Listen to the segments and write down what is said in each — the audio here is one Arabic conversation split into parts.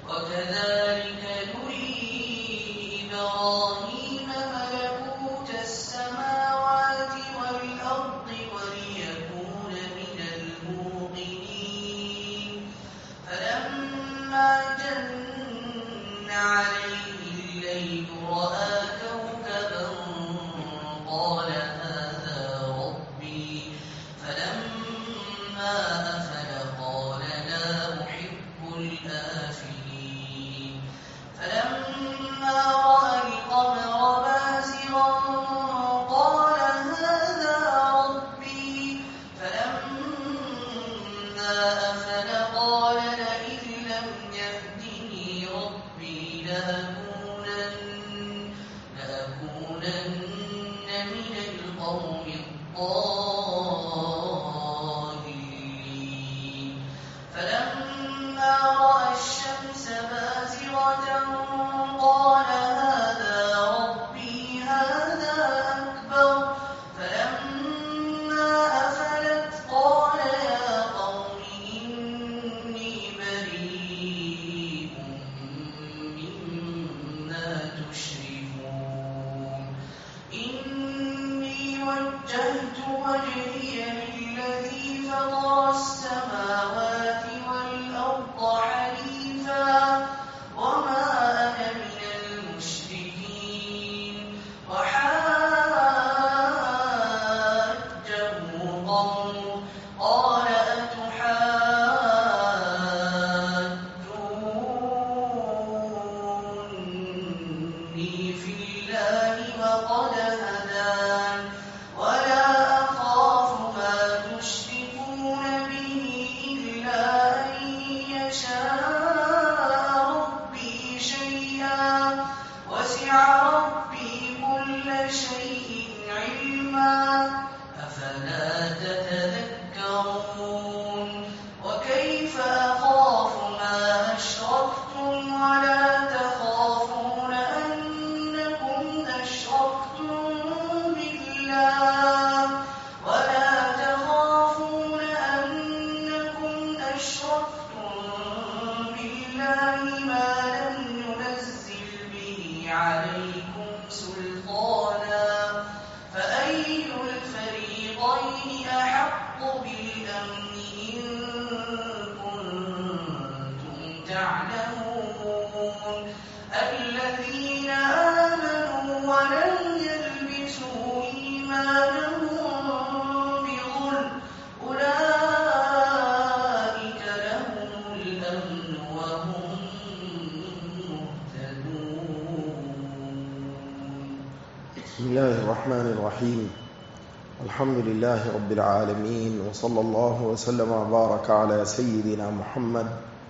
وكذلك نري إبراهيم ملكوت السماوات والأرض وليكون من الموقنين فلما جن عليه الليل رأى كوكبا قال هذا ربي فلما أفل قال لا أحب الآفلين فلما رأى القمر بازغا قال هذا ربي فلما أفل قال لئن لم يهدني ربي لأكونن من القوم الضالين فلما رأى الشمس بازغة قال هذا ربي هذا أكبر فلما أفلت قال يا قوم إني بريء مما تشركون إني وجهت وجهي للذي فطر السماوات والأرض حنيفا وما أنا من المشركين وحاجه قومه قال أتحاجوني في الله وقد هدان ولا أخاف ما تشركون به إلا أن يشاء ربي شيئا وسع ربي كل شيء علما أفلا تتذكرون وكيف أخاف ما أشركتم ولا تخافون أنكم أشركتم بالله ما لم ينزل به عليكم سلطانا فأي الفريقين أحق بالأمن إن كنتم تعلمون الذين آمنوا ولم يلبسوا إيمانهم بظلم أولئك لهم الأمن وهم مهتدون. بسم الله الرحمن الرحيم. الحمد لله رب العالمين، وصلى الله وسلم وبارك على سيدنا محمد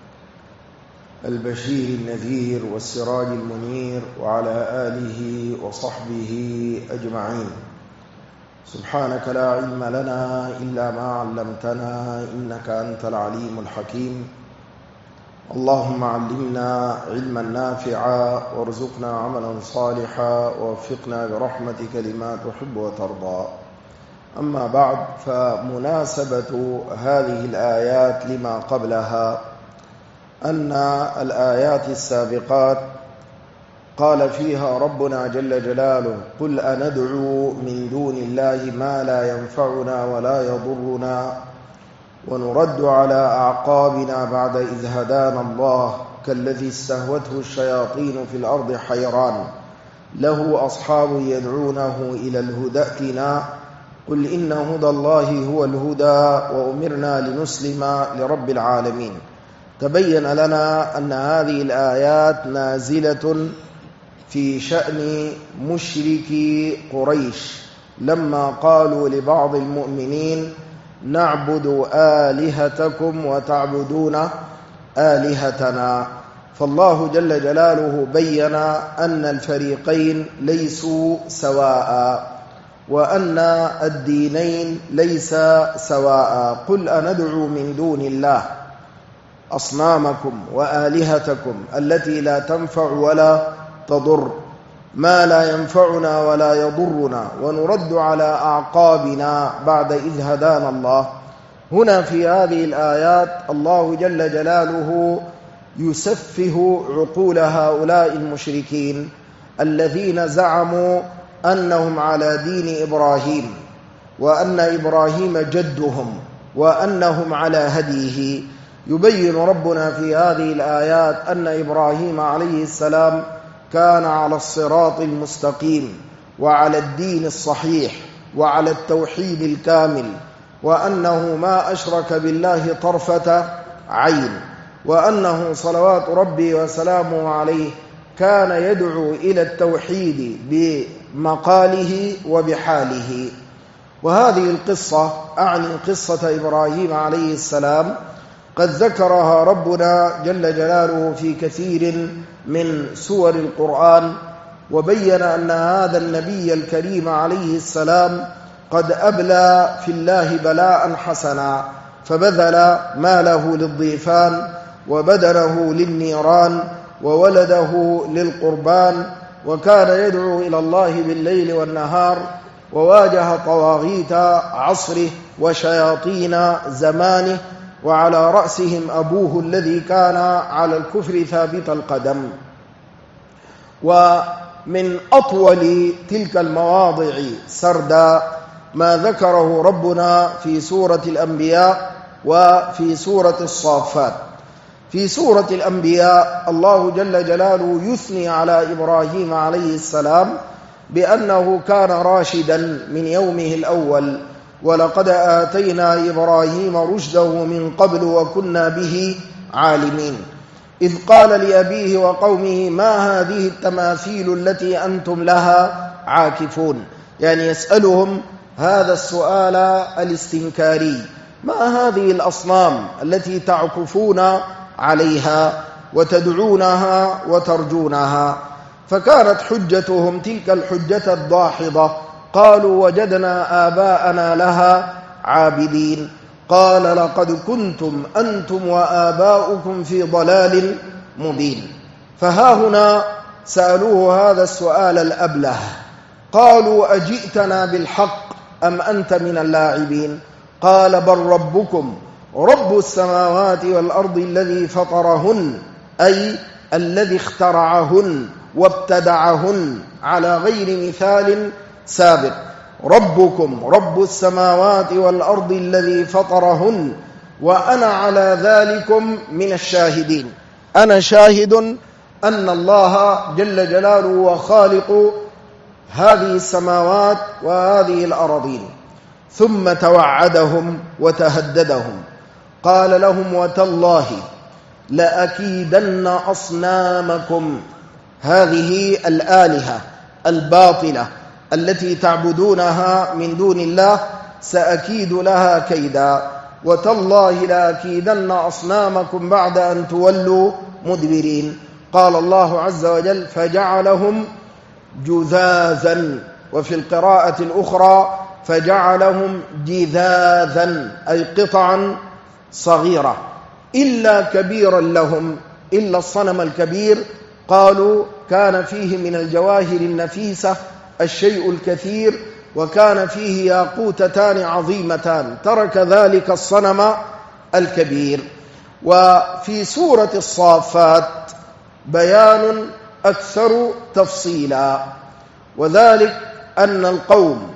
البشير النذير والسراج المنير وعلى آله وصحبه أجمعين. سبحانك لا علم لنا إلا ما علمتنا إنك أنت العليم الحكيم. اللهم علمنا علما نافعا وارزقنا عملا صالحا ووفقنا برحمتك لما تحب وترضى. أما بعد، فمناسبة هذه الآيات لما قبلها أن الآيات السابقات قال فيها ربنا جل جلاله: قل أندعو من دون الله ما لا ينفعنا ولا يضرنا ونرد على أعقابنا بعد إذ هدانا الله كالذي استهوته الشياطين في الأرض حيران له أصحاب يدعونه إلى الهدى ائتنا قل إن هدى الله هو الهدى وأمرنا لنسلم لرب العالمين. تبين لنا أن هذه الآيات نازلة في شأن مشركي قريش لما قالوا لبعض المؤمنين: نعبد آلهتكم وتعبدون آلهتنا. فالله جل جلاله بين أن الفريقين ليسوا سواء وأن الدينين ليس سواء. قل أندعو من دون الله أصنامكم وآلهتكم التي لا تنفع ولا تضر، ما لا ينفعنا ولا يضرنا، ونرد على أعقابنا بعد إذ هدانا الله. هنا في هذه الآيات الله جل جلاله يسفه عقول هؤلاء المشركين الذين زعموا أنهم على دين إبراهيم، وأن إبراهيم جدهم، وأنهم على هديه. يبين ربنا في هذه الآيات أن إبراهيم عليه السلام كان على الصراط المستقيم، وعلى الدين الصحيح، وعلى التوحيد الكامل، وأنه ما أشرك بالله طرفة عين، وأنه صلوات ربي وسلامه عليه كان يدعو إلى التوحيد بمقاله وبحاله. وهذه القصة، أعني قصة إبراهيم عليه السلام، قد ذكرها ربنا جل جلاله في كثير من سور القرآن، وبين أن هذا النبي الكريم عليه السلام قد أبلى في الله بلاء حسنا، فبذل ماله للضيفان، وبدنه للنيران، وولده للقربان، وكان يدعو إلى الله بالليل والنهار، وواجه طواغيت عصره وشياطين زمانه، وعلى رأسهم أبوه الذي كان على الكفر ثابت القدم. ومن أطول تلك المواضع سردا ما ذكره ربنا في سورة الأنبياء وفي سورة الصافات. في سورة الأنبياء الله جل جلاله يثني على إبراهيم عليه السلام بأنه كان راشدا من يومه الأول، ولقد آتينا إبراهيم رشده من قبل وكنا به عالمين، إذ قال لأبيه وقومه ما هذه التماثيل التي أنتم لها عاكفون. يعني يسألهم هذا السؤال الاستنكاري: ما هذه الأصنام التي تعكفون عليها وتدعونها وترجونها؟ فكانت حجتهم تلك الحجة الداحضة، قالوا وجدنا آباءنا لها عابدين. قال لقد كنتم أنتم وآباؤكم في ضلال مبين. فها هنا سألوه هذا السؤال الأبله، قالوا أجئتنا بالحق أم أنت من اللاعبين؟ قال بل ربكم رب السماوات والأرض الذي فطرهن، أي الذي اخترعهن وابتدعهن على غير مثال سابق. ربكم رب السماوات والأرض الذي فطرهن وأنا على ذلكم من الشاهدين. أنا شاهد أن الله جل جلاله وخالق هذه السماوات وهذه الأراضين. ثم توعدهم وتهددهم، قال لهم وتالله لأكيدن أصنامكم، هذه الآلهة الباطلة التي تعبدونها من دون الله سأكيد لها كيدا، وتالله لأكيدن أصنامكم بعد أن تولوا مدبرين. قال الله عز وجل فجعلهم جذاذا، وفي القراءة الأخرى فجعلهم جذاذا، أي قطعا صغيرة، إلا كبيرا لهم، إلا الصنم الكبير. قالوا كان فيه من الجواهر النفيسة الشيء الكثير، وكان فيه ياقوتتان عظيمتان، ترك ذلك الصنم الكبير. وفي سورة الصافات بيان أكثر تفصيلا، وذلك أن القوم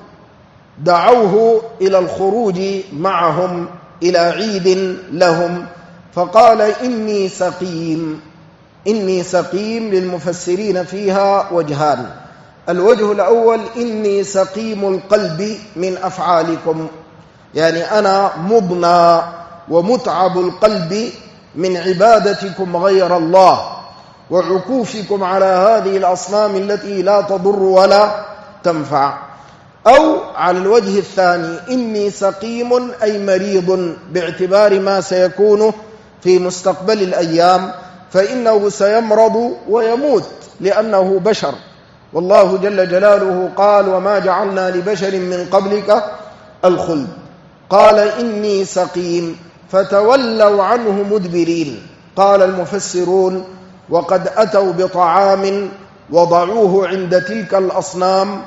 دعوه إلى الخروج معهم إلى عيد لهم، فقال إني سقيم. إني سقيم للمفسرين فيها وجهان: الوجه الأول إني سقيم القلب من أفعالكم، يعني أنا مضنى ومتعب القلب من عبادتكم غير الله وعكوفكم على هذه الأصنام التي لا تضر ولا تنفع. أو على الوجه الثاني إني سقيم أي مريض، باعتبار ما سيكون في مستقبل الأيام، فإنه سيمرض ويموت لأنه بشر، والله جل جلاله قال وما جعلنا لبشر من قبلك الخلد. قال إني سقيم فتولوا عنه مدبرين. قال المفسرون وقد أتوا بطعام وضعوه عند تلك الأصنام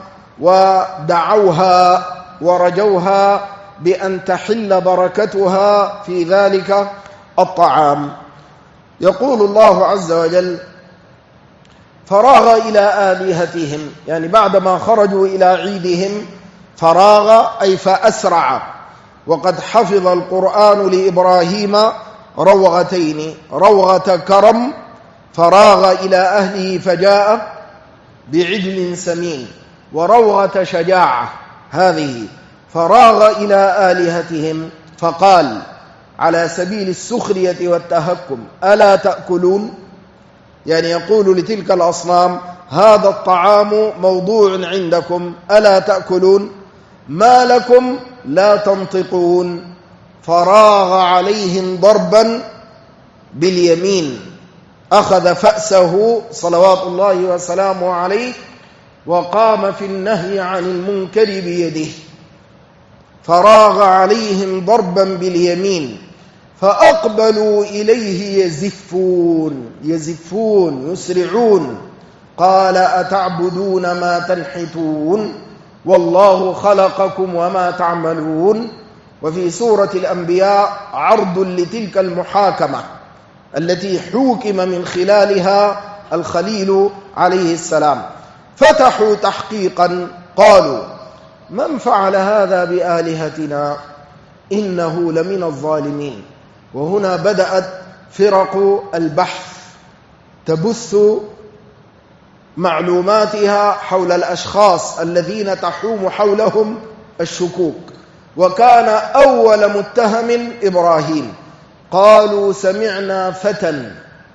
ودعوها ورجوها بأن تحل بركتها في ذلك الطعام. يقول الله عز وجل: فراغ إلى آلهتهم، يعني بعدما خرجوا إلى عيدهم فراغ أي فأسرع. وقد حفظ القرآن لإبراهيم روغتين: روغة كرم فراغ إلى أهله فجاء بعجل سمين، وروغة شجاعة هذه فراغ إلى آلهتهم فقال على سبيل السخرية والتهكم: ألا تأكلون؟ يعني يقول لتلك الأصنام: هذا الطعام موضوع عندكم ألا تأكلون؟ ما لكم لا تنطقون؟ فراغ عليهم ضربا باليمين، أخذ فأسه صلوات الله وسلامه عليه وقام في النهي عن المنكر بيده. فراغ عليهم ضربا باليمين فأقبلوا إليه يزفون يسرعون. قال: أتعبدون ما تنحتون والله خلقكم وما تعملون. وفي سورة الأنبياء عرض لتلك المحاكمة التي حوكم من خلالها الخليل عليه السلام. فتحوا تحقيقا قالوا: من فعل هذا بآلهتنا إنه لمن الظالمين. وهنا بدأت فرق البحث تبث معلوماتها حول الأشخاص الذين تحوم حولهم الشكوك. وكان أول متهم إبراهيم. قالوا: سمعنا فتى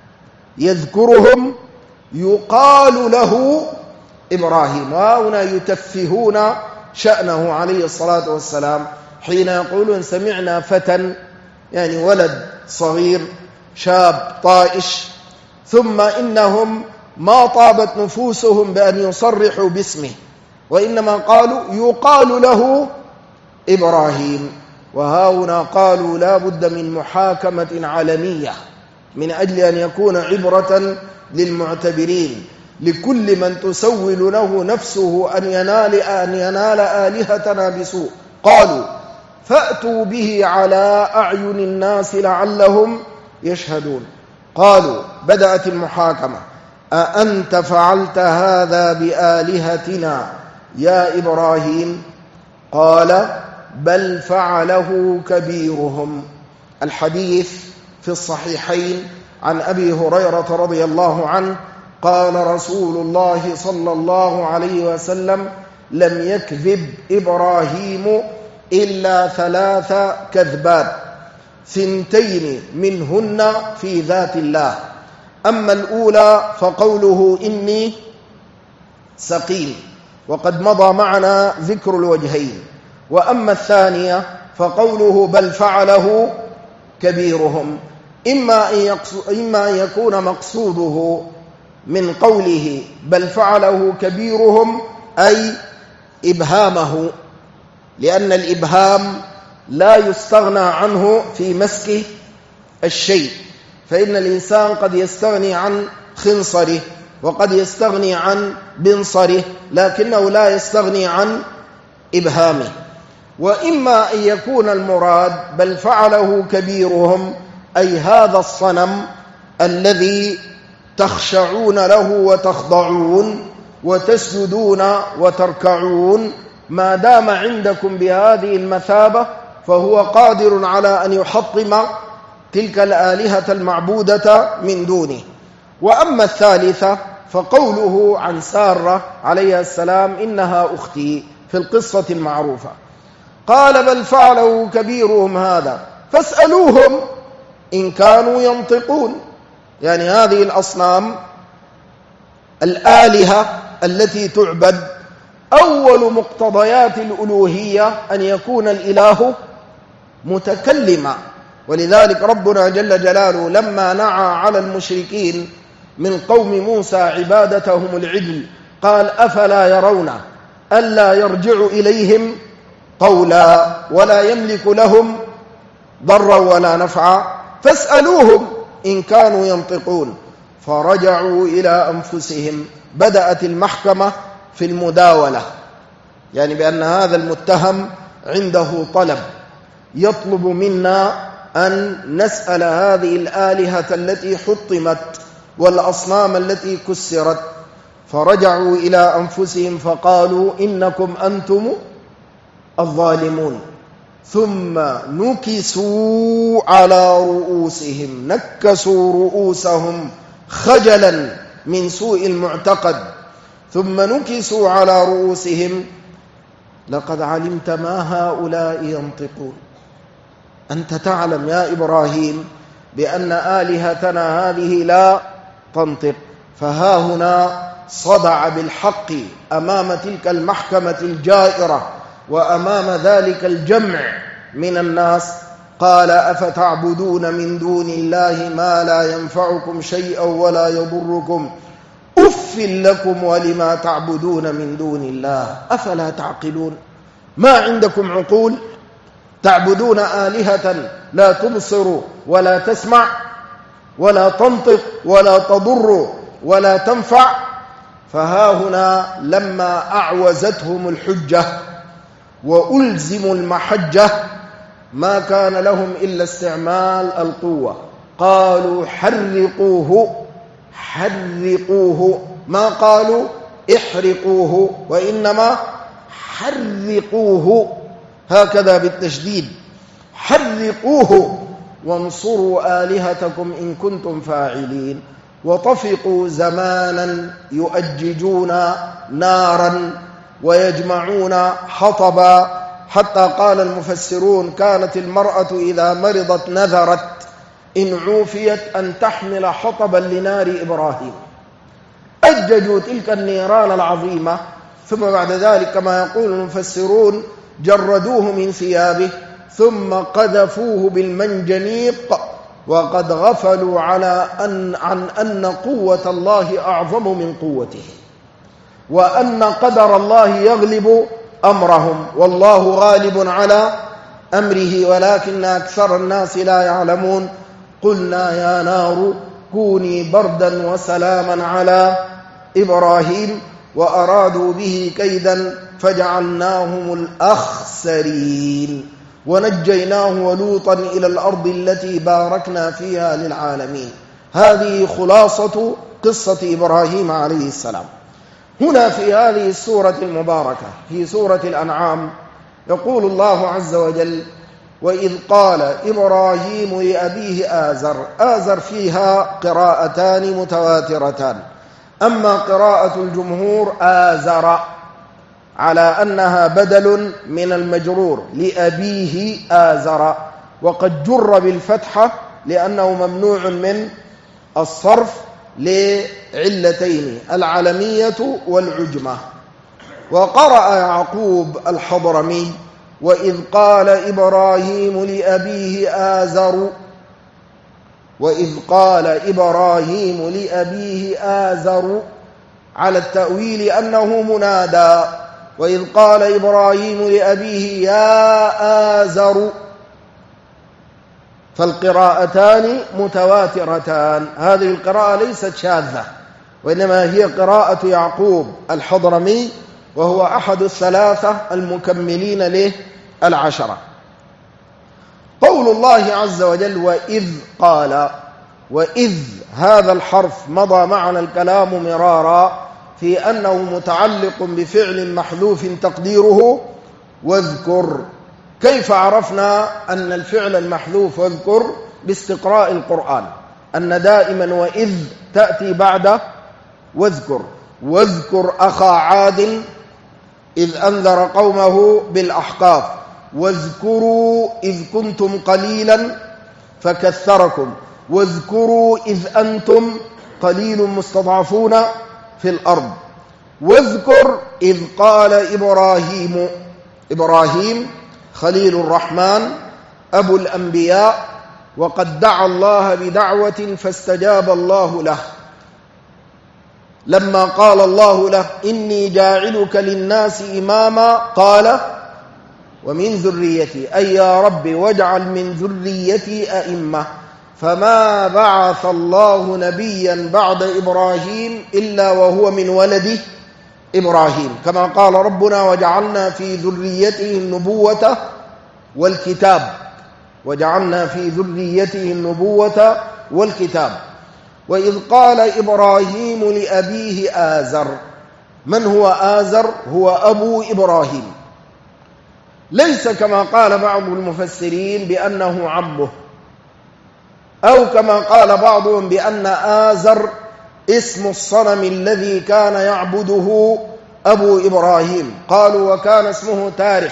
يذكرهم يقال له إبراهيم. وهنا يتفهون شأنه عليه الصلاة والسلام حين يقولون سمعنا فتى، يعني ولد صغير شاب طائش، ثم إنهم ما طابت نفوسهم بأن يصرحوا باسمه، وإنما قالوا يقال له إبراهيم. وهاهنا قالوا لا بد من محاكمة علنية من أجل أن يكون عبرة للمعتبرين، لكل من تسول له نفسه أن ينال آلهتنا بسوء. قالوا: فأتوا به على أعين الناس لعلهم يشهدون. قالوا: بدأت المحاكمة: أأنت فعلت هذا بآلهتنا يا إبراهيم؟ قال: بل فعله كبيرهم. الحديث في الصحيحين عن أبي هريرة رضي الله عنه قال رسول الله صلى الله عليه وسلم: لم يكذب إبراهيم إلا 3 كذبات، 2 منهن في ذات الله. أما الأولى فقوله إني سقيم، وقد مضى معنا ذكر الوجهين. وأما الثانية فقوله بل فعله كبيرهم، إما أن يكون مقصوده من قوله بل فعله كبيرهم أي إبهامه، لأن الإبهام لا يستغنى عنه في مسك الشيء، فإن الإنسان قد يستغني عن خنصره وقد يستغني عن بنصره، لكنه لا يستغني عن إبهامه. وإما أن يكون المراد بل فعله كبيرهم أي هذا الصنم الذي تخشعون له وتخضعون وتسجدون وتركعون، ما دام عندكم بهذه المثابة فهو قادر على أن يحطم تلك الآلهة المعبودة من دونه. وأما الثالثة فقوله عن سارة عليه السلام إنها أختي في القصة المعروفة. قال بل فعله كبيرهم هذا فاسألوهم إن كانوا ينطقون. يعني هذه الأصنام الآلهة التي تعبد أول مقتضيات الألوهية أن يكون الإله متكلما، ولذلك ربنا جل جلاله لما نعى على المشركين من قوم موسى عبادتهم العجل قال أفلا يرون ألا يرجع إليهم قولا ولا يملك لهم ضرا ولا نفعا فاسألوهم إن كانوا ينطقون. فرجعوا إلى أنفسهم. بدأت المحكمة في المداولة، يعني بأن هذا المتهم عنده طلب، يطلب منا أن نسأل هذه الآلهة التي حطمت والأصنام التي كسرت، فرجعوا إلى أنفسهم فقالوا إنكم أنتم الظالمون. ثم نكسوا على رؤوسهم، نكسوا رؤوسهم خجلا من سوء المعتقد، ثم نكسوا على رؤوسهم لقد علمت ما هؤلاء ينطقون. أنت تعلم يا إبراهيم بأن آلهتنا هذه لا تنطق. فها هنا صدع بالحق أمام تلك المحكمة الجائرة وأمام ذلك الجمع من الناس. قال أفتعبدون من دون الله ما لا ينفعكم شيئا ولا يضركم أف لكم ولما تعبدون من دون الله أفلا تعقلون. ما عندكم عقول؟ تعبدون آلهة لا تبصر ولا تسمع ولا تنطق ولا تضر ولا تنفع. فها هنا لما أعوزتهم الحجة وألزموا المحجة ما كان لهم إلا استعمال القوة. قالوا حرقوه، حرقوه، ما قالوا احرقوه وإنما حرقوه، هكذا بالتشديد، حرقوه وانصروا آلهتكم إن كنتم فاعلين. وطفقوا زمانا يؤججون نارا ويجمعون حطبا، حتى قال المفسرون كانت المرأة إذا مرضت نذرت إن عوفيت أن تحمل حطبا لنار إبراهيم. أججوا تلك النيران العظيمة، ثم بعد ذلك كما يقول المفسرون جردوه من ثيابه ثم قذفوه بالمنجنيق، وقد غفلوا عن أن قوة الله أعظم من قوته، وأن قدر الله يغلب أمرهم، والله غالب على أمره ولكن أكثر الناس لا يعلمون. قلنا يا نار كوني بردا وسلاما على إبراهيم وأرادوا به كيدا فجعلناهم الأخسرين ونجيناه ولوطا إلى الأرض التي باركنا فيها للعالمين. هذه خلاصة قصة إبراهيم عليه السلام. هنا في هذه السورة المباركة في سورة الأنعام يقول الله عز وجل وإذ قال إبراهيم لأبيه آزر. آزر فيها قراءتان متواترتان، أما قراءة الجمهور آزر على أنها بدل من المجرور لأبيه آزر، وقد جر بالفتحة لأنه ممنوع من الصرف لعلتين العلمية والعجمة. وقرأ يعقوب الحضرمي وإذ قال إبراهيم لأبيه آزر، وإذ قال إبراهيم لأبيه آزر على التأويل أنه منادى، وإذ قال إبراهيم لأبيه يا آزر، فالقراءتان متواترتان. هذه القراءة ليست شاذة وإنما هي قراءة يعقوب الحضرمي وهو أحد الثلاثة المكملين له العشرة. قول الله عز وجل وإذ قال، وإذ هذا الحرف مضى معنا الكلام مرارا في أنه متعلق بفعل محذوف تقديره واذكر. كيف عرفنا أن الفعل المحذوف واذكر؟ باستقراء القرآن، أن دائما وإذ تأتي بعد واذكر. واذكر أخا عاد إذ أنذر قومه بالأحقاف، واذكروا إذ كنتم قليلا فكثركم، واذكروا إذ أنتم قليل مستضعفون في الأرض. واذكر إذ قال إبراهيم خليل الرحمن أبو الأنبياء، وقد دعا الله بدعوة فاستجاب الله له لما قال الله له إني جاعلك للناس إماما، قال ومن ذريتي، أي يا رب واجعل من ذريتي أئمة. فما بعث الله نبيا بعد إبراهيم إلا وهو من ولد إبراهيم، كما قال ربنا وجعلنا في ذريته النبوة والكتاب. وجعلنا في ذريته النبوة والكتاب. وإذ قال إبراهيم لأبيه آزر. من هو آزر؟ هو أبو إبراهيم، ليس كما قال بعض المفسرين بأنه عمه، أو كما قال بعضهم بأن آزر اسم الصنم الذي كان يعبده أبو إبراهيم. قالوا وكان اسمه تارخ،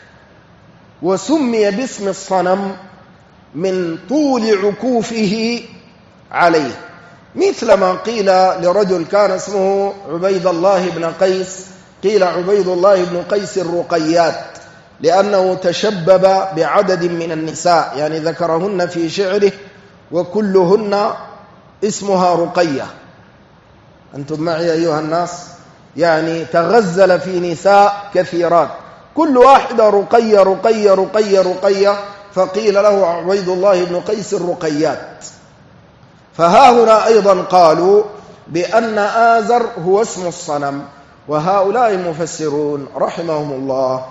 وسمي باسم الصنم من طول عكوفه عليه، مثل ما قيل لرجل كان اسمه عبيد الله بن قيس، قيل عبيد الله بن قيس الرقيات، لأنه تشبب بعدد من النساء، يعني ذكرهن في شعره وكلهن اسمها رقية. أنتم معي أيها الناس؟ يعني تغزل في نساء كثيرات، كل واحدة رقية رقية رقية رقية، فقيل له عبيد الله بن قيس الرقيات. فها هنا أيضا قالوا بأن آزر هو اسم الصنم. وهؤلاء المفسرون رحمهم الله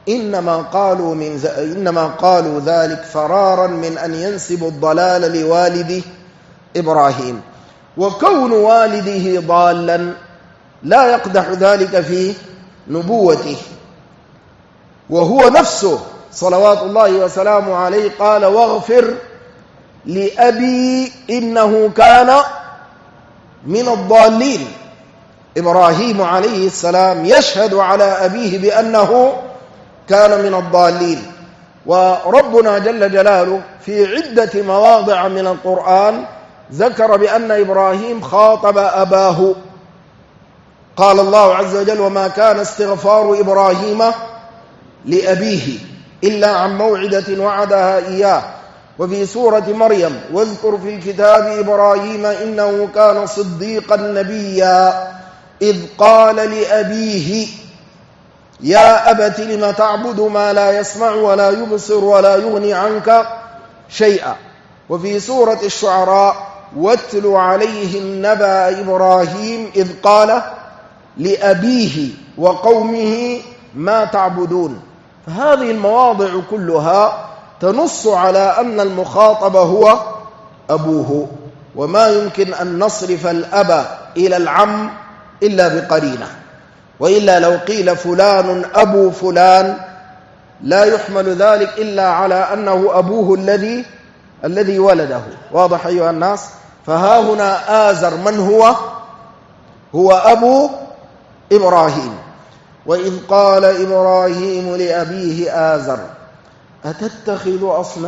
إنما قالوا ذلك فرارا من أن ينسبوا الضلال لوالده إبراهيم، وكون والده ضالا لا يقدح ذلك في نبوته، وهو نفسه صلوات الله وسلامه عليه قال واغفر لأبي إنه كان من الضالين. إبراهيم عليه السلام يشهد على أبيه بأنه كان من الضالين. وربنا جل جلاله في عدة مواضع من القرآن ذكر بأن إبراهيم خاطب أباه. قال الله عز وجل وما كان استغفار إبراهيم لأبيه إلا عن موعدة وعدها إياه. وفي سورة مريم واذكر في الكتاب إبراهيم إنه كان صديقا نبيا إذ قال لأبيه يا أبت لم تعبد ما لا يسمع ولا يبصر ولا يغني عنك شيئا. وفي سورة الشعراء واتل عليهم نبأ إبراهيم إذ قال لأبيه وقومه ما تعبدون. فهذه المواضع كلها تنص على أن المخاطب هو أبوه، وما يمكن أن نصرف الأب إلى العم إلا بقرينة، وإلا لو قيل فلان أبو فلان لا يحمل ذلك إلا على أنه أبوه الذي ولده. واضح أيها الناس؟ فها هنا آزر من هو أبو إبراهيم. وإذ قال إبراهيم لأبيه آزر أتتخذ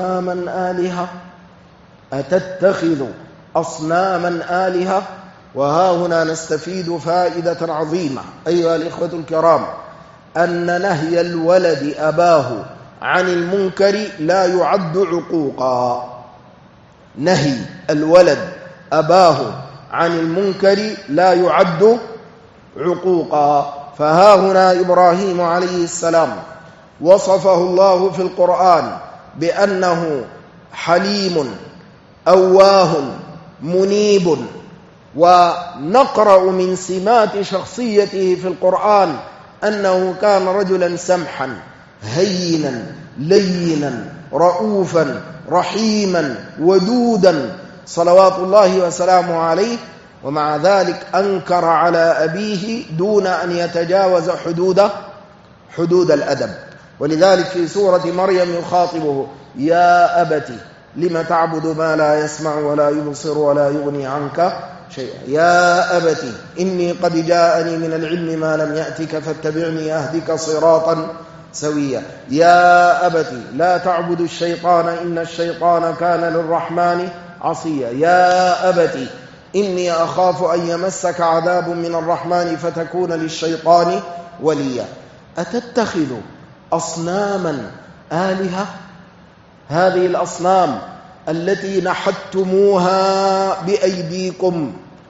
أصناما آلهة. وها هنا نستفيد فائدة عظيمة أيها الإخوة الكرام، أن نهي الولد أباه عن المنكر لا يعد عقوقا. نهي الولد أباه عن المنكر لا يعد عقوقا. فها هنا إبراهيم عليه السلام وصفه الله في القرآن بأنه حليم أواه منيب. ونقرأ من سمات شخصيته في القرآن أنه كان رجلا سمحا هينا لينا رؤوفا رحيما ودودا صلوات الله وسلامه عليه. ومع ذلك أنكر على أبيه دون أن يتجاوز حدود الأدب. ولذلك في سورة مريم يخاطبه يا أبت لم تعبد ما لا يسمع ولا يبصر ولا يغني عنك شيئا. يا أبت إني قد جاءني من العلم ما لم يأتك فاتبعني أهدك صراطا سويا. يا أبت لا تعبد الشيطان إن الشيطان كان للرحمن عصيا. يا أبت إني أخاف أن يمسك عذاب من الرحمن فتكون للشيطان وليا. أتتخذ أصناما آلهة. هذه الأصنام التي نحتموها بأيديكم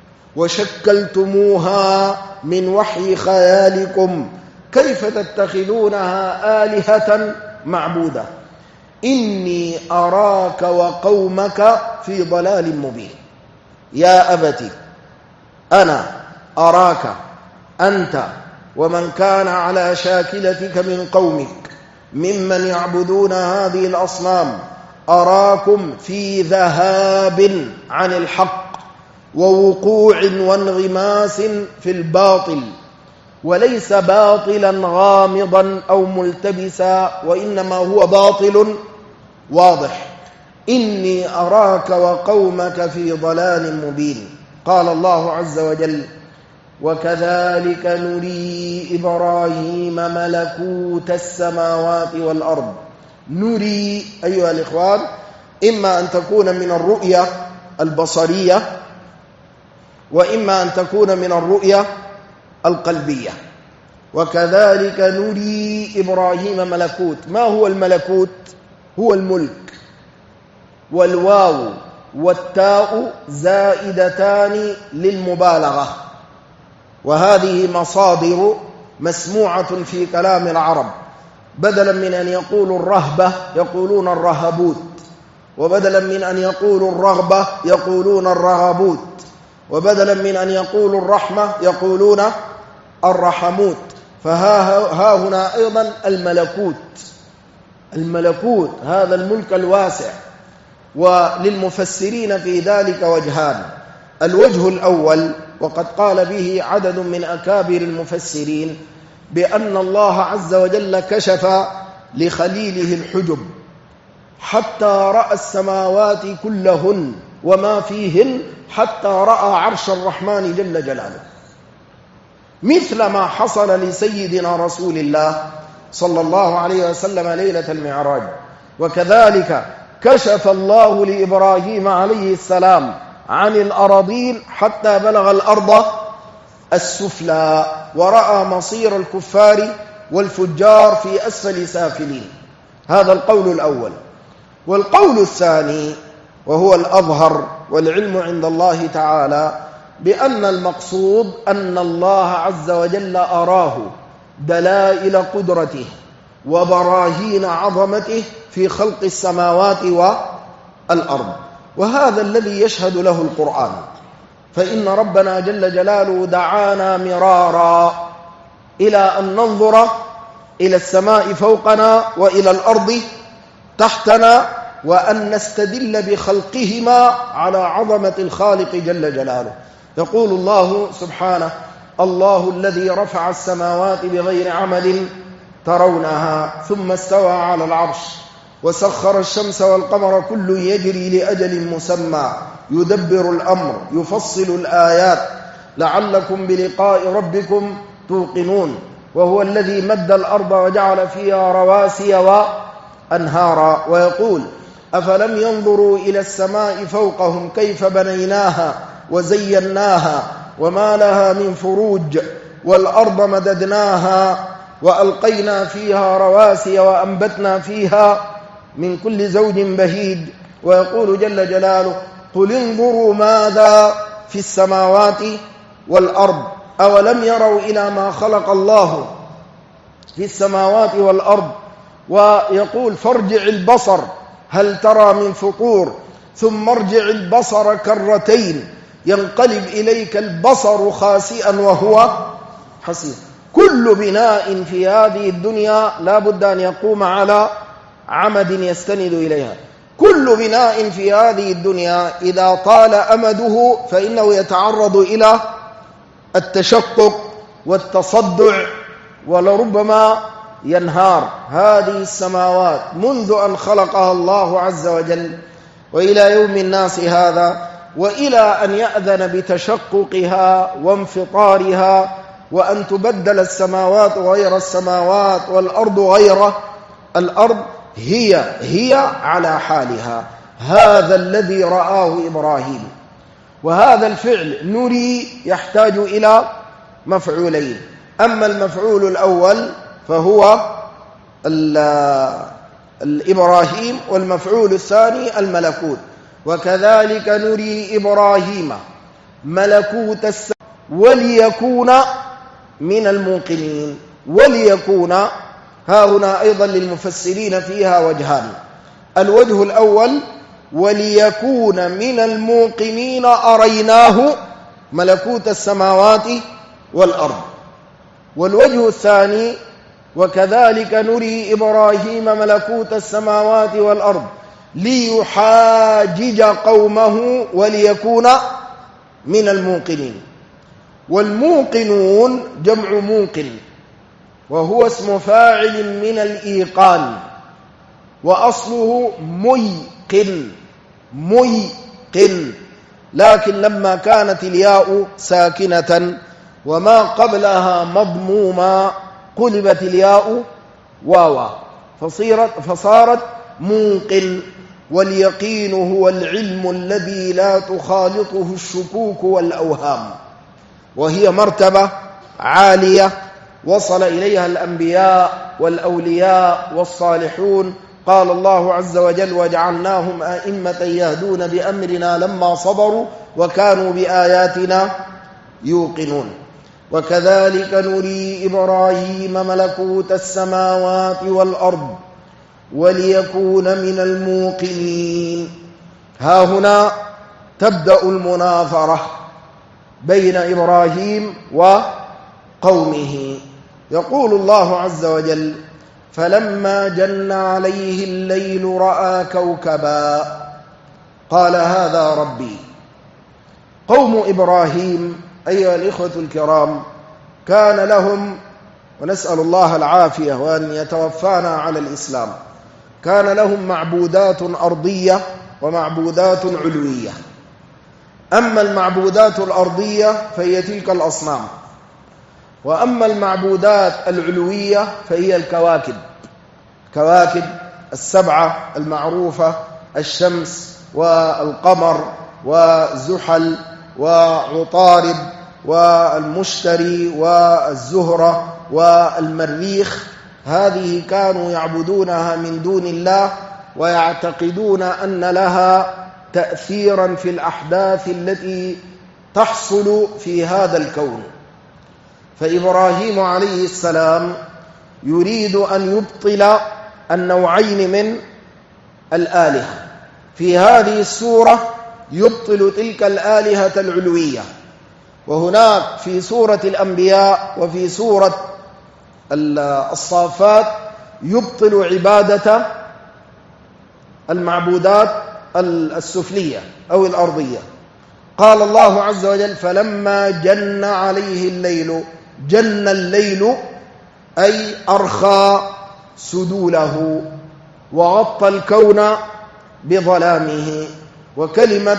وشكلتموها من وحي خيالكم كيف تتخذونها آلهة معبودة. إني أراك وقومك في ضلال مبين. يا أبت أنا أراك أنت ومن كان على شاكلتك من قومك ممن يعبدون هذه الأصنام أراكم في ذهاب عن الحق ووقوع وانغماس في الباطل، وليس باطلا غامضا أو ملتبسا، وإنما هو باطل واضح. إني أراك وقومك في ضلال مبين. قال الله عز وجل: وكذلك نري إبراهيم ملكوت السماوات والأرض. نري أيها الإخوان إما أن تكون من الرؤية البصرية، وإما أن تكون من الرؤية القلبية. وكذلك نري إبراهيم ملكوت. ما هو الملكوت؟ هو الملك، والواو والتاء زائدتان للمبالغة، وهذه مصادر مسموعة في كلام العرب. بدلا من أن يقولوا الرهبة يقولون الرهبوت، وبدلا من أن يقولوا الرغبة يقولون الرغبوت، وبدلا من أن يقولوا الرحمة يقولون الرحموت. فها هنا أيضا الملكوت هذا الملك الواسع. وللمفسرين في ذلك وجهان. الوجه الأول، وقد قال به عدد من أكابر المفسرين، بأن الله عز وجل كشف لخليله الحجب حتى رأى السماوات كلهن وما فيهن، حتى رأى عرش الرحمن جل جلاله، مثل ما حصل لسيدنا رسول الله صلى الله عليه وسلم ليلة المعراج. وكذلك كشف الله لإبراهيم عليه السلام عن الأراضين حتى بلغ الأرض السفلى، ورأى مصير الكفار والفجار في أسفل سافلين. هذا القول الأول. والقول الثاني وهو الأظهر والعلم عند الله تعالى، بأن المقصود أن الله عز وجل أراه دلائل قدرته وبراهين عظمته في خلق السماوات والأرض، وهذا الذي يشهد له القرآن. فإن ربنا جل جلاله دعانا مرارا إلى أن ننظر إلى السماء فوقنا وإلى الأرض تحتنا، وأن نستدل بخلقهما على عظمة الخالق جل جلاله. يقول الله سبحانه: الله الذي رفع السماوات بغير عمد ترونها ثم استوى على العرش وسخر الشمس والقمر كل يجري لأجل مسمى يدبر الأمر يفصل الآيات لعلكم بلقاء ربكم توقنون. وهو الذي مد الأرض وجعل فيها رواسي وأنهارا. ويقول: أفلم ينظروا إلى السماء فوقهم كيف بنيناها وزيناها وما لها من فروج والأرض مددناها وألقينا فيها رواسي وأنبتنا فيها من كل زوج بهيج. ويقول جل جلاله: قل انظروا ماذا في السماوات والأرض أولم يروا إلى ما خلق الله في السماوات والأرض. ويقول: فارجع البصر هل ترى من فطور ثم ارجع البصر كرتين ينقلب إليك البصر خاسئا وهو حسير. كل بناء في هذه الدنيا لا بد أن يقوم على عمد يستند إليها. كل بناء في هذه الدنيا إذا طال أمده فإنه يتعرض إلى التشقق والتصدع ولربما ينهار. هذه السماوات منذ أن خلقها الله عز وجل وإلى يوم الناس هذا، وإلى أن يأذن بتشققها وانفطارها وأن تبدل السماوات غير السماوات والأرض غير الأرض، هي على حالها. هذا الذي رآه إبراهيم. وهذا الفعل نري يحتاج إلى مفعولين. أما المفعول الأول فهو الإبراهيم، والمفعول الثاني الملكوت. وكذلك نري إبراهيم ملكوت السماوات وليكون من الموقنين. وليكون ها هنا أيضا للمفسرين فيها وجهان. الوجه الأول: وليكون من الموقنين أريناه ملكوت السماوات والأرض. والوجه الثاني: وكذلك نري إبراهيم ملكوت السماوات والأرض ليحاجج قومه وليكون من الموقنين. والموقنون جمع موقن، وهو اسم فاعل من الإيقان، وأصله ميقن لكن لما كانت الياء ساكنة وما قبلها مضموما قلبت الياء واوا فصارت موقن. واليقين هو العلم الذي لا تخالطه الشكوك والأوهام، وهي مرتبة عالية وصل إليها الأنبياء والأولياء والصالحون. قال الله عز وجل: وجعلناهم أئمة يهدون بأمرنا لما صبروا وكانوا بآياتنا يوقنون. وكذلك نري إبراهيم ملكوت السماوات والأرض وليكون من الموقنين. ها هنا تبدأ المناظرة بين إبراهيم وقومه. يقول الله عز وجل: فلما جن عليه الليل رأى كوكبا قال هذا ربي. قوم إبراهيم أيها الإخوة الكرام كان لهم، ونسأل الله العافية وأن يتوفانا على الإسلام، كان لهم معبودات أرضية ومعبودات علوية. أما المعبودات الأرضية فهي تلك الأصنام، وأما المعبودات العلوية فهي الكواكب السبعة المعروفة: الشمس والقمر وزحل وعطارد والمشتري والزهرة والمريخ. هذه كانوا يعبدونها من دون الله ويعتقدون أن لها تأثيرا في الأحداث التي تحصل في هذا الكون. فإبراهيم عليه السلام يريد أن يبطل النوعين من الآلهة. في هذه السورة يبطل تلك الآلهة العلوية، وهناك في سورة الأنبياء وفي سورة الصافات يبطل عبادة المعبودات السفلية أو الأرضية. قال الله عز وجل: فلما جن عليه الليل. جن الليل أي أرخى سدوله وغطى الكون بظلامه. وكلمة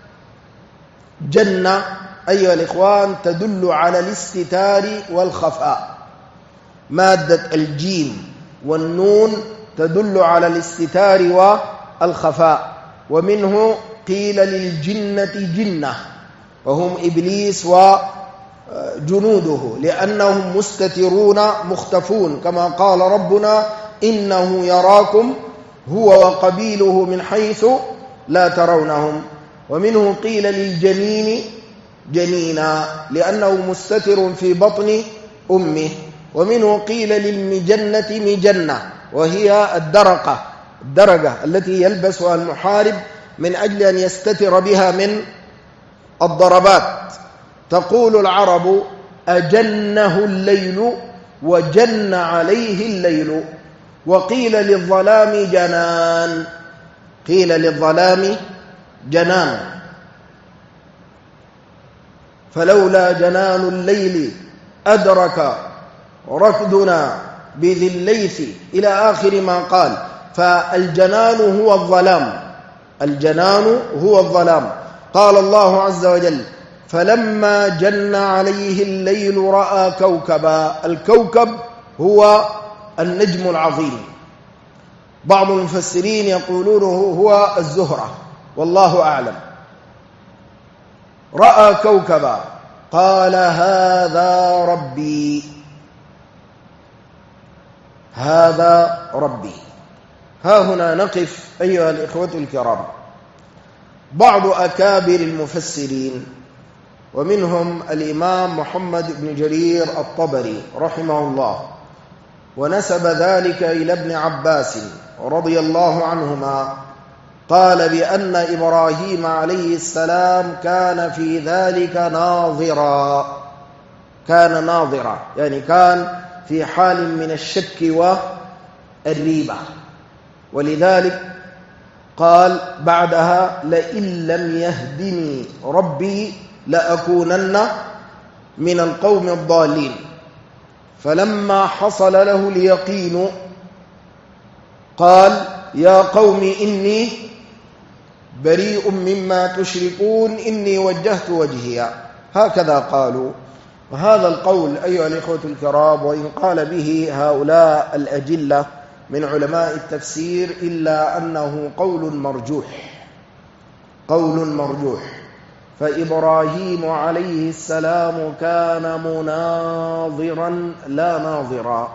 جن أيها الإخوان تدل على الاستتار والخفاء. مادة الجيم والنون تدل على الاستتار والخفاء. ومنه قيل للجنة جنة، وهم إبليس وجنوده، لأنهم مستترون مختفون، كما قال ربنا: إنه يراكم هو وقبيله من حيث لا ترونهم. ومنه قيل للجنين جنينا، لأنه مستتر في بطن أمه. ومنه قيل للمجنة مجنة، وهي الدرجة التي يلبسها المحارب من أجل أن يستتر بها من الضربات. تقول العرب: أجنه الليل وجن عليه الليل. وقيل للظلام جنان، قيل للظلام جنان. فلولا جنان الليل أدرك ركضنا بذي الليث إلى آخر ما قال. فالجنان هو الظلام، الجنان هو الظلام. قال الله عز وجل: فلما جن عليه الليل رأى كوكبا. الكوكب هو النجم العظيم، بعض المفسرين يقولونه هو الزهرة، والله أعلم. رأى كوكبا قال هذا ربي، هذا ربي. ها هنا نقف أيها الإخوة الكرام. بعض أكابر المفسرين ومنهم الإمام محمد بن جرير الطبري رحمه الله، ونسب ذلك إلى ابن عباس رضي الله عنهما، قال بأن إبراهيم عليه السلام كان في ذلك ناظرا. كان ناظرا يعني كان في حال من الشك والريبة. ولذلك قال بعدها لئن لم يهدني ربي لأكونن من القوم الضالين. فلما حصل له اليقين قال يا قوم إني بريء مما تشركون إني وجهت وجهي. هكذا قالوا. وهذا القول أيها الإخوة الكرام وإن قال به هؤلاء الأجلة من علماء التفسير إلا أنه قول مرجوح. فإبراهيم عليه السلام كان مناظرا لا ناظرا،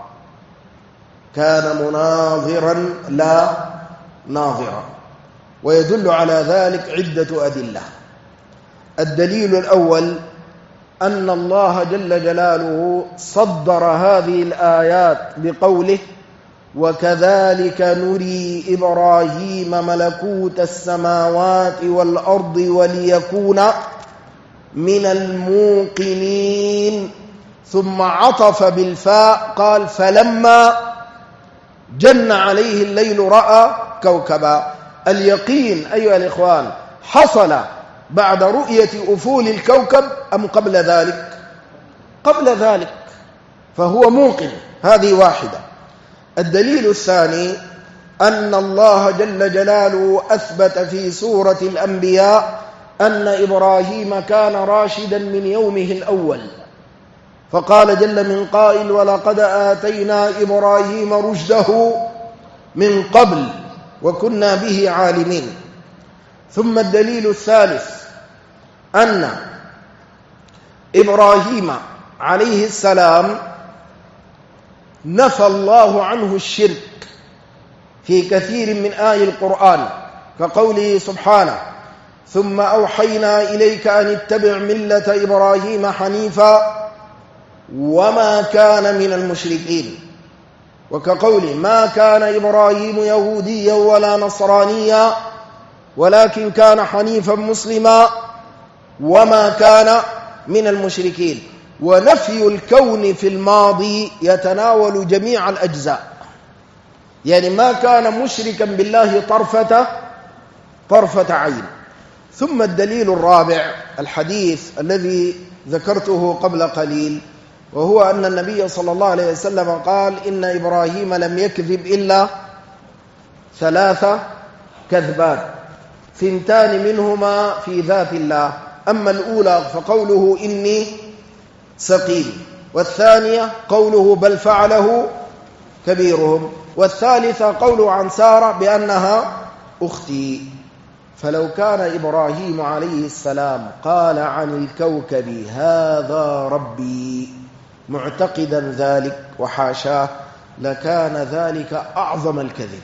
ويدل على ذلك عدة أدلة. الدليل الأول أن الله جل جلاله صدر هذه الآيات بقوله وكذلك نري إبراهيم ملكوت السماوات والأرض وليكون من الموقنين، ثم عطف بالفاء قال فلما جن عليه الليل رأى كوكبا. اليقين أيها الإخوان حصل بعد رؤية أفول الكوكب أم قبل ذلك؟ قبل ذلك، فهو موقن. هذه واحدة. الدليل الثاني أن الله جل جلاله أثبت في سورة الأنبياء أن إبراهيم كان راشدا من يومه الأول، فقال جل من قائل ولقد آتينا إبراهيم رشده من قبل وكنا به عالمين. ثم الدليل الثالث أن إبراهيم عليه السلام نفى الله عنه الشرك في كثير من آي القرآن، كقوله سبحانه ثم أوحينا إليك أن اتبع ملة إبراهيم حنيفا وما كان من المشركين، وكقوله ما كان إبراهيم يهوديا ولا نصرانيا ولكن كان حنيفا مسلما وما كان من المشركين. ونفي الكون في الماضي يتناول جميع الأجزاء، يعني ما كان مشركا بالله طرفة عين. ثم الدليل الرابع الحديث الذي ذكرته قبل قليل، وهو أن النبي صلى الله عليه وسلم قال إن إبراهيم لم يكذب إلا 3 كذبات 2 منهما في ذات الله. أما الأولى فقوله إني سقيم، والثانية قوله بل فعله كبيرهم، والثالثة قوله عن سارة بأنها أختي. فلو كان إبراهيم عليه السلام قال عن الكوكب هذا ربي معتقدا ذلك وحاشاه لكان ذلك أعظم الكذب.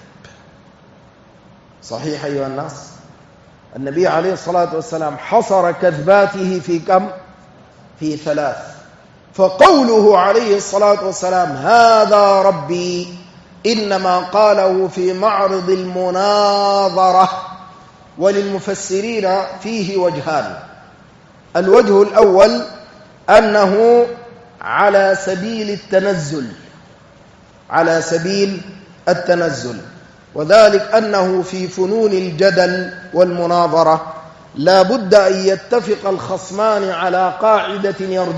صحيح أيها الناس؟ النبي عليه الصلاة والسلام حصر كذباته في كم؟ في 3. فقوله عليه الصلاة والسلام هذا ربي إنما قاله في معرض المناظرة. وللمفسرين فيه وجهان. الوجه الأول أنه على سبيل التنزل، وذلك أنه في فنون الجدل والمناظرة لا بد أن يتفق الخصمان على قاعدة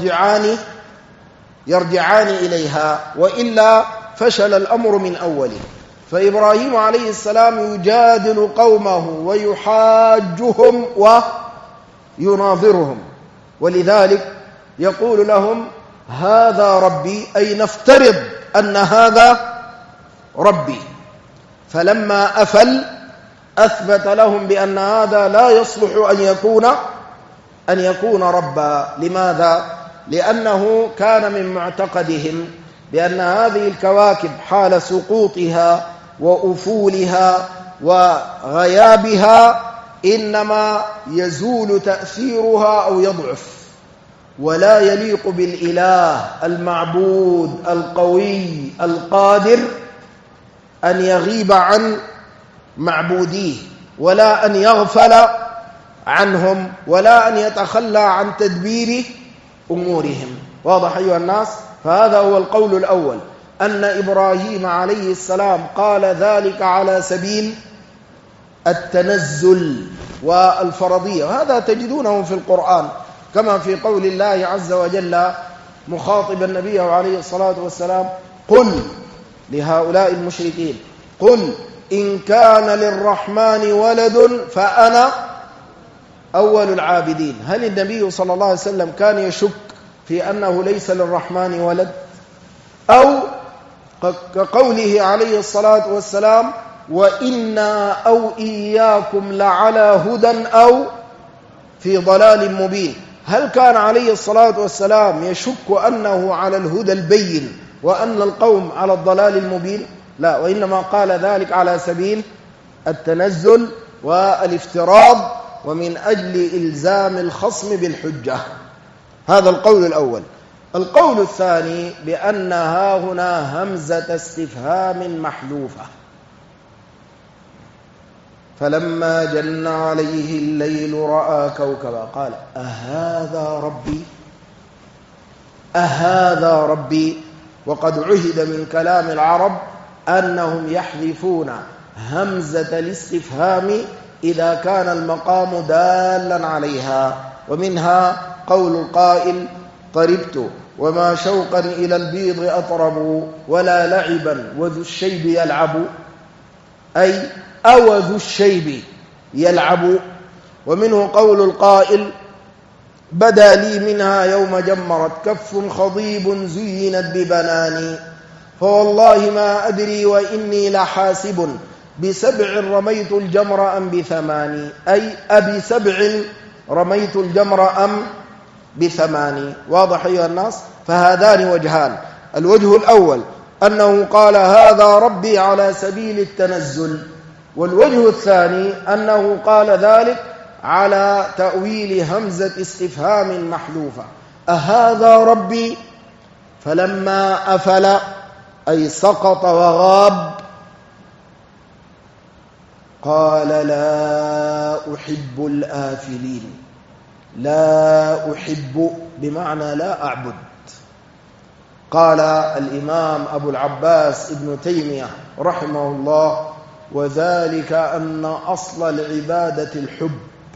يرجعان إليها، وإلا فشل الأمر من أوله. فإبراهيم عليه السلام يجادل قومه ويحاجهم ويناظرهم، ولذلك يقول لهم هذا ربي، أي نفترض أن هذا ربي. فلما أفل أثبت لهم بأن هذا لا يصلح أن يكون ربا. لماذا؟ لأنه كان من معتقدهم بأن هذه الكواكب حال سقوطها وأفولها وغيابها إنما يزول تأثيرها أو يضعف، ولا يليق بالإله المعبود القوي القادر أن يغيب عن معبوديه، ولا أن يغفل عنهم، ولا أن يتخلى عن تدبير أمورهم. واضح أيها الناس؟ فهذا هو القول الأول، أن إبراهيم عليه السلام قال ذلك على سبيل التنزل والفرضية. هذا تجدونه في القرآن كما في قول الله عز وجل مخاطبا النبي عليه الصلاة والسلام: قل لهؤلاء المشركين قل إن كان للرحمن ولد فأنا أول العابدين. هل النبي صلى الله عليه وسلم كان يشك في أنه ليس للرحمن ولد؟ أو كقوله عليه الصلاة والسلام: وإنا أو إياكم لعلى هدى أو في ضلال مبين. هل كان عليه الصلاة والسلام يشك أنه على الهدى البين وأن القوم على الضلال المبين؟ لا، وإنما قال ذلك على سبيل التنزل والافتراض ومن أجل إلزام الخصم بالحجة. هذا القول الأول. القول الثاني بأنها هنا همزة استفهام محذوفة. فلما جن عليه الليل رأى كوكبا قال أهذا ربي أهذا ربي. وقد عهد من كلام العرب أنهم يحذفون همزة الاستفهام إذا كان المقام دالا عليها، ومنها قول القائل: طربت وما شوقا إلى البيض أطرب ولا لعبا وذو الشيب يلعب، أي أو ذو الشيب يلعب. ومنه قول القائل: بدا لي منها يوم جمرت كف خضيب زينت ببناني فوالله ما أدري وإني لحاسب بسبع رميت الجمر أم بثماني، أي أبي سبع رميت الجمر أم بثماني. واضح أيها الناس؟ فهذان وجهان. الوجه الأول أنه قال هذا ربي على سبيل التنزل، والوجه الثاني أنه قال ذلك على تأويل همزة استفهام محذوفة. أهذا ربي فلما أفل أي سقط وغاب قال لا أحب الآفلين. لا أحب بمعنى لا أعبد. قال الإمام أبو العباس ابن تيمية رحمه الله: وذلك أن أصل العبادة الحب.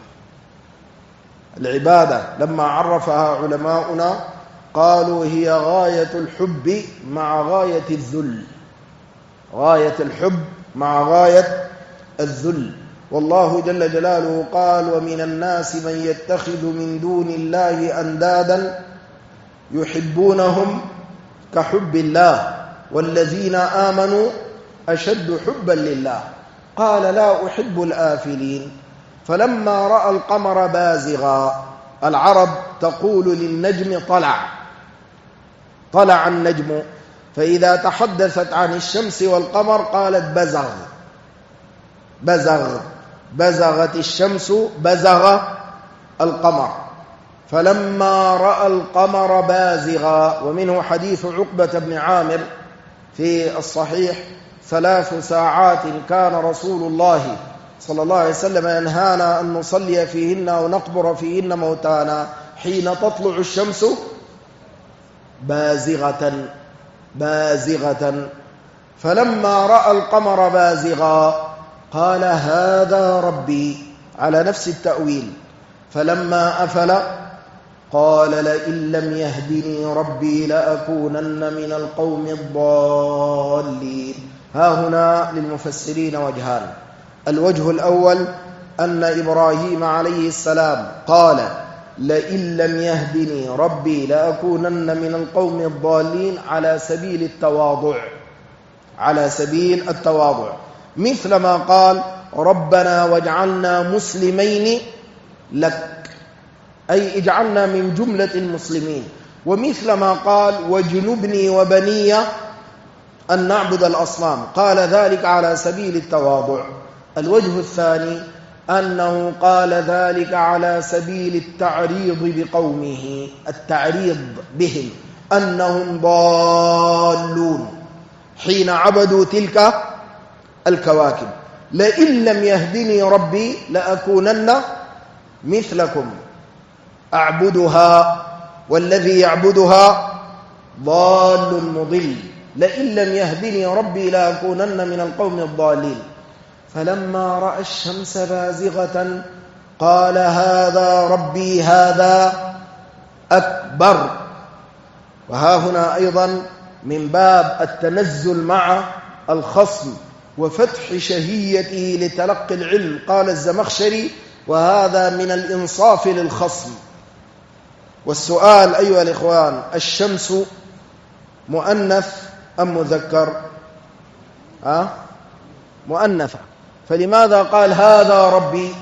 العبادة لما عرفها علماؤنا قالوا هي غاية الحب مع غاية الذل. غاية الحب مع غاية الذل. والله جل جلاله قال: ومن الناس من يتخذ من دون الله أندادا يحبونهم كحب الله والذين آمنوا أشد حبا لله. قال لا أحب الآفلين. فلما رأى القمر بازغا، العرب تقول للنجم طلع النجم، فإذا تحدثت عن الشمس والقمر قالت بزغت الشمس بزغ القمر. فلما رأى القمر بازغا. ومنه حديث عقبة بن عامر في الصحيح: 3 ساعات كان رسول الله صلى الله عليه وسلم ينهانا أن نصلي فيهن ونقبر فيهن موتانا حين تطلع الشمس بازغة. فلما رأى القمر بازغا قال هذا ربي على نفس التأويل. فلما أفل قال لئن لم يهدني ربي لأكونن من القوم الضالين. ها هنا للمفسرين وجهان. الوجه الأول أن إبراهيم عليه السلام قال لئن لم يهدني ربي لأكونن من القوم الضالين على سبيل التواضع، مثل ما قال ربنا واجعلنا مسلمين لك، أي اجعلنا من جملة المسلمين. ومثل ما قال واجنبني وبني أن نعبد الأصنام، قال ذلك على سبيل التواضع. الوجه الثاني أنه قال ذلك على سبيل التعريض بقومه، التعريض بهم أنهم ضالون حين عبدوا تلك الكواكب. لئن لم يهدني ربي لأكونن مثلكم أعبدها والذي يعبدها ضال مضل. لئن لم يهدني ربي لأكونن من القوم الضالين. فلما رأى الشمس بازغة قال هذا ربي هذا أكبر. وها هنا أيضا من باب التنزل مع الخصم وفتح شهيته لتلقي العلم. قال الزمخشري وهذا من الإنصاف للخصم. والسؤال أيها الإخوان، الشمس مؤنث أم مذكر؟ مؤنثة، فلماذا قال هذا ربي؟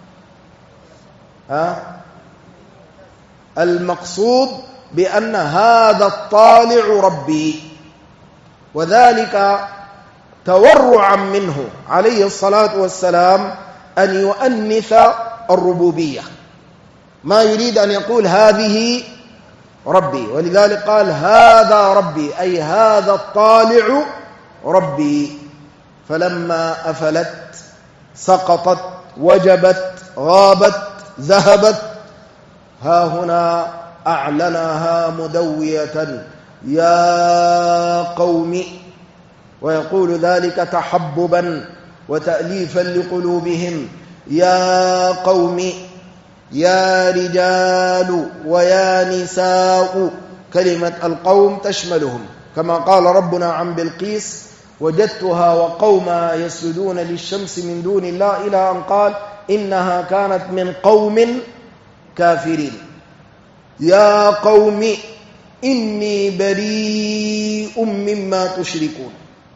المقصود بأن هذا الطالع ربي، وذلك تورعا منه عليه الصلاة والسلام أن يؤنث الربوبية، ما يريد أن يقول هذه ربي، ولذلك قال هذا ربي أي هذا الطالع ربي. فلما أفلت سقطت وجبت غابت ذهبت، ها هنا أعلنها مدوية يا قوم، ويقول ذلك تحببا وتأليفا لقلوبهم، يا قوم يا رجال ويا نساء، كلمة القوم تشملهم، كما قال ربنا عن بلقيس وجدتها وقوما يسجدون للشمس من دون الله، إلى أن قال إنها كانت من قوم كافرين. يا قوم إني بريء مما تشركون.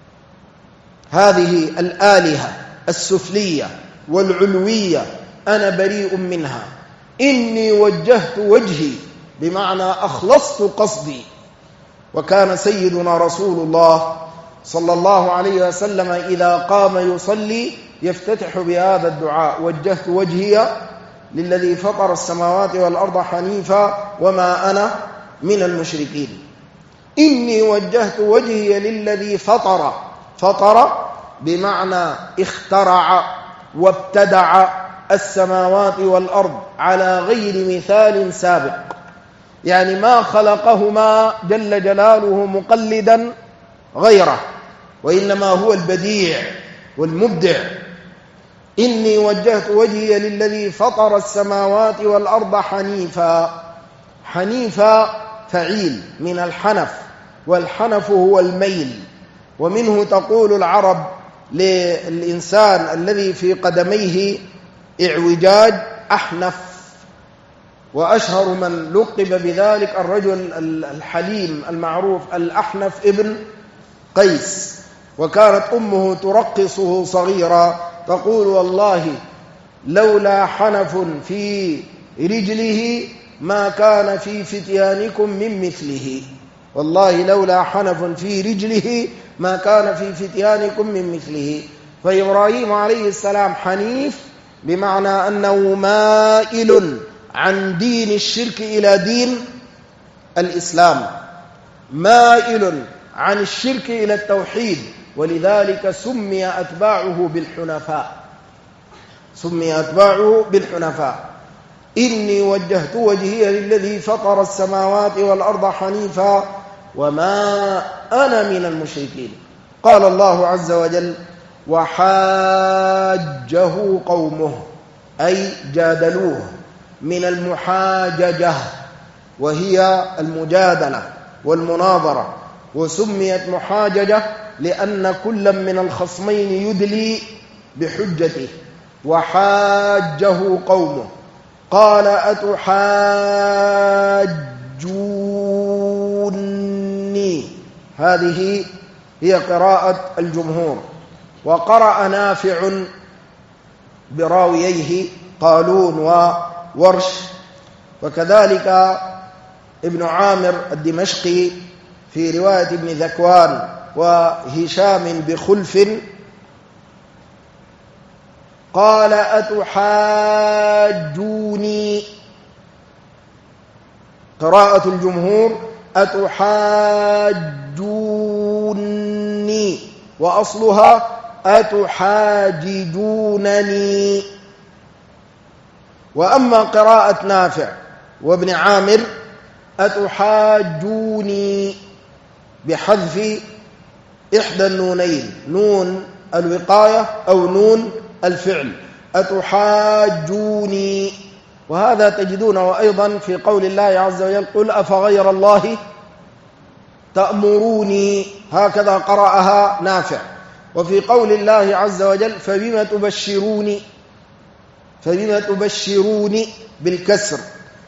هذه الآلهة السفلية والعلوية أنا بريء منها، إني وجهت وجهي بمعنى أخلصت قصدي. وكان سيدنا رسول الله صلى الله عليه وسلم إذا قام يصلي يفتتح بهذا الدعاء: وجهت وجهي للذي فطر السماوات والأرض حنيفا وما أنا من المشركين. إني وجهت وجهي للذي فطر بمعنى اخترع وابتدع السماوات والأرض على غير مثال سابق، يعني ما خلقهما جل جلاله مقلدا غيره، وإنما هو البديع والمبدع. إني وجهت وجهي للذي فطر السماوات والأرض حنيفا. حنيفا فعيل من الحنف، والحنف هو الميل، ومنه تقول العرب للإنسان الذي في قدميه اعوجاج أحنف. وأشهر من لقب بذلك الرجل الحليم المعروف الأحنف ابن قيس، وكانت أمه ترقصه صغيرا تقول والله لولا حنف في رجله ما كان في فتيانكم من مثله، والله لولا حنف في رجله ما كان في فتيانكم من مثله. فإبراهيم عليه السلام حنيف بمعنى أنه مائل عن دين الشرك إلى دين الإسلام، مائل عن الشرك إلى التوحيد، ولذلك سمي أتباعه بالحنفاء. إني وجهت وجهي للذي فطر السماوات والأرض حنيفا وما أنا من المشركين. قال الله عز وجل: وحاجه قومه، أي جادلوه، من المحاججة وهي المجادلة والمناظرة، وسميت محاججة لأن كل من الخصمين يدلي بحجته. وحاجه قومه قال أتحاجوني. هذه هي قراءة الجمهور. وقرأ نافع براوييه قالون وورش، وكذلك ابن عامر الدمشقي في رواية ابن ذكوان وهشام بخلف قال أتحاجوني. قراءة الجمهور أتحاجوني، وأصلها أتحاججونني. وأما قراءة نافع وابن عامر أتحاجوني بحذف إحدى النونين، نون الوقاية أو نون الفعل. أتحاجوني، وهذا تجدونه أيضا في قول الله عز وجل قل أفغير الله تأمروني، هكذا قرأها نافع. وفي قول الله عز وجل فبما تبشروني بالكسر.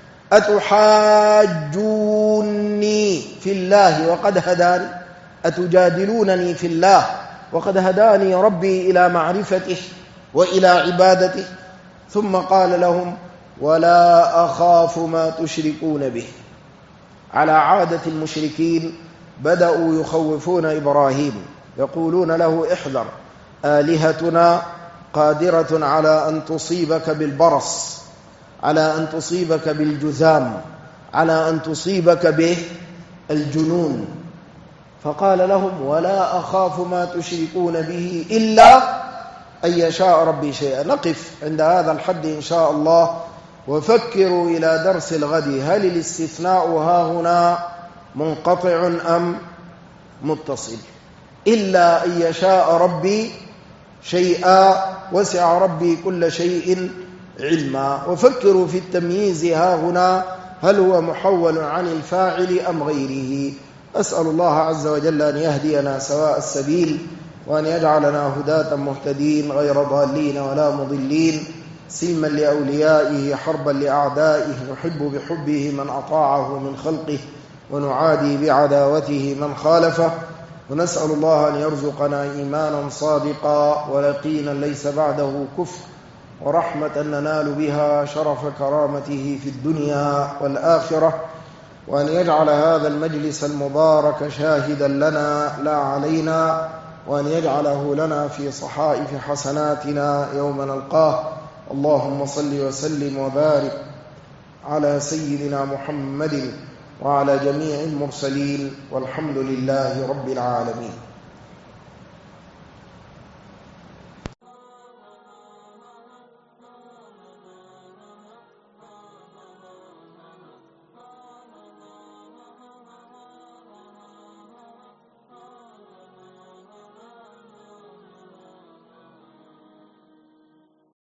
أتحاجوني في الله وقد هداني، أتجادلونني في الله وقد هداني ربي إلى معرفته وإلى عبادته. ثم قال لهم ولا أخاف ما تشركون به. على عادة المشركين بدأوا يخوفون إبراهيم، يقولون له احذر، آلهتنا قادرة على أن تصيبك بالبرص، على أن تصيبك بالجذام، على أن تصيبك بالجنون. فقال لهم ولا أخاف ما تشركون به إلا أن يشاء ربي شيئا. نقف عند هذا الحد إن شاء الله، وفكروا إلى درس الغد. هل الاستثناء ها هنا منقطع أم متصل؟ إلا أن يشاء ربي شيئا وسع ربي كل شيء علما. وفكروا في التمييز ها هنا، هل هو محول عن الفاعل أم غيره؟ أسأل الله عز وجل أن يهدينا سواء السبيل، وأن يجعلنا هداة مهتدين غير ضالين ولا مضلين، سلما لأوليائه حربا لأعدائه، نحب بحبه من أطاعه من خلقه، ونعادي بعداوته من خالفه. ونسأل الله أن يرزقنا إيمانا صادقا ويقينا ليس بعده كفر، ورحمة ننال بها شرف كرامته في الدنيا والآخرة، وأن يجعل هذا المجلس المبارك شاهدا لنا لا علينا، وأن يجعله لنا في صحائف حسناتنا يوم نلقاه. اللهم صل وسلم وبارك على سيدنا محمد وعلى جميع المرسلين، والحمد لله رب العالمين.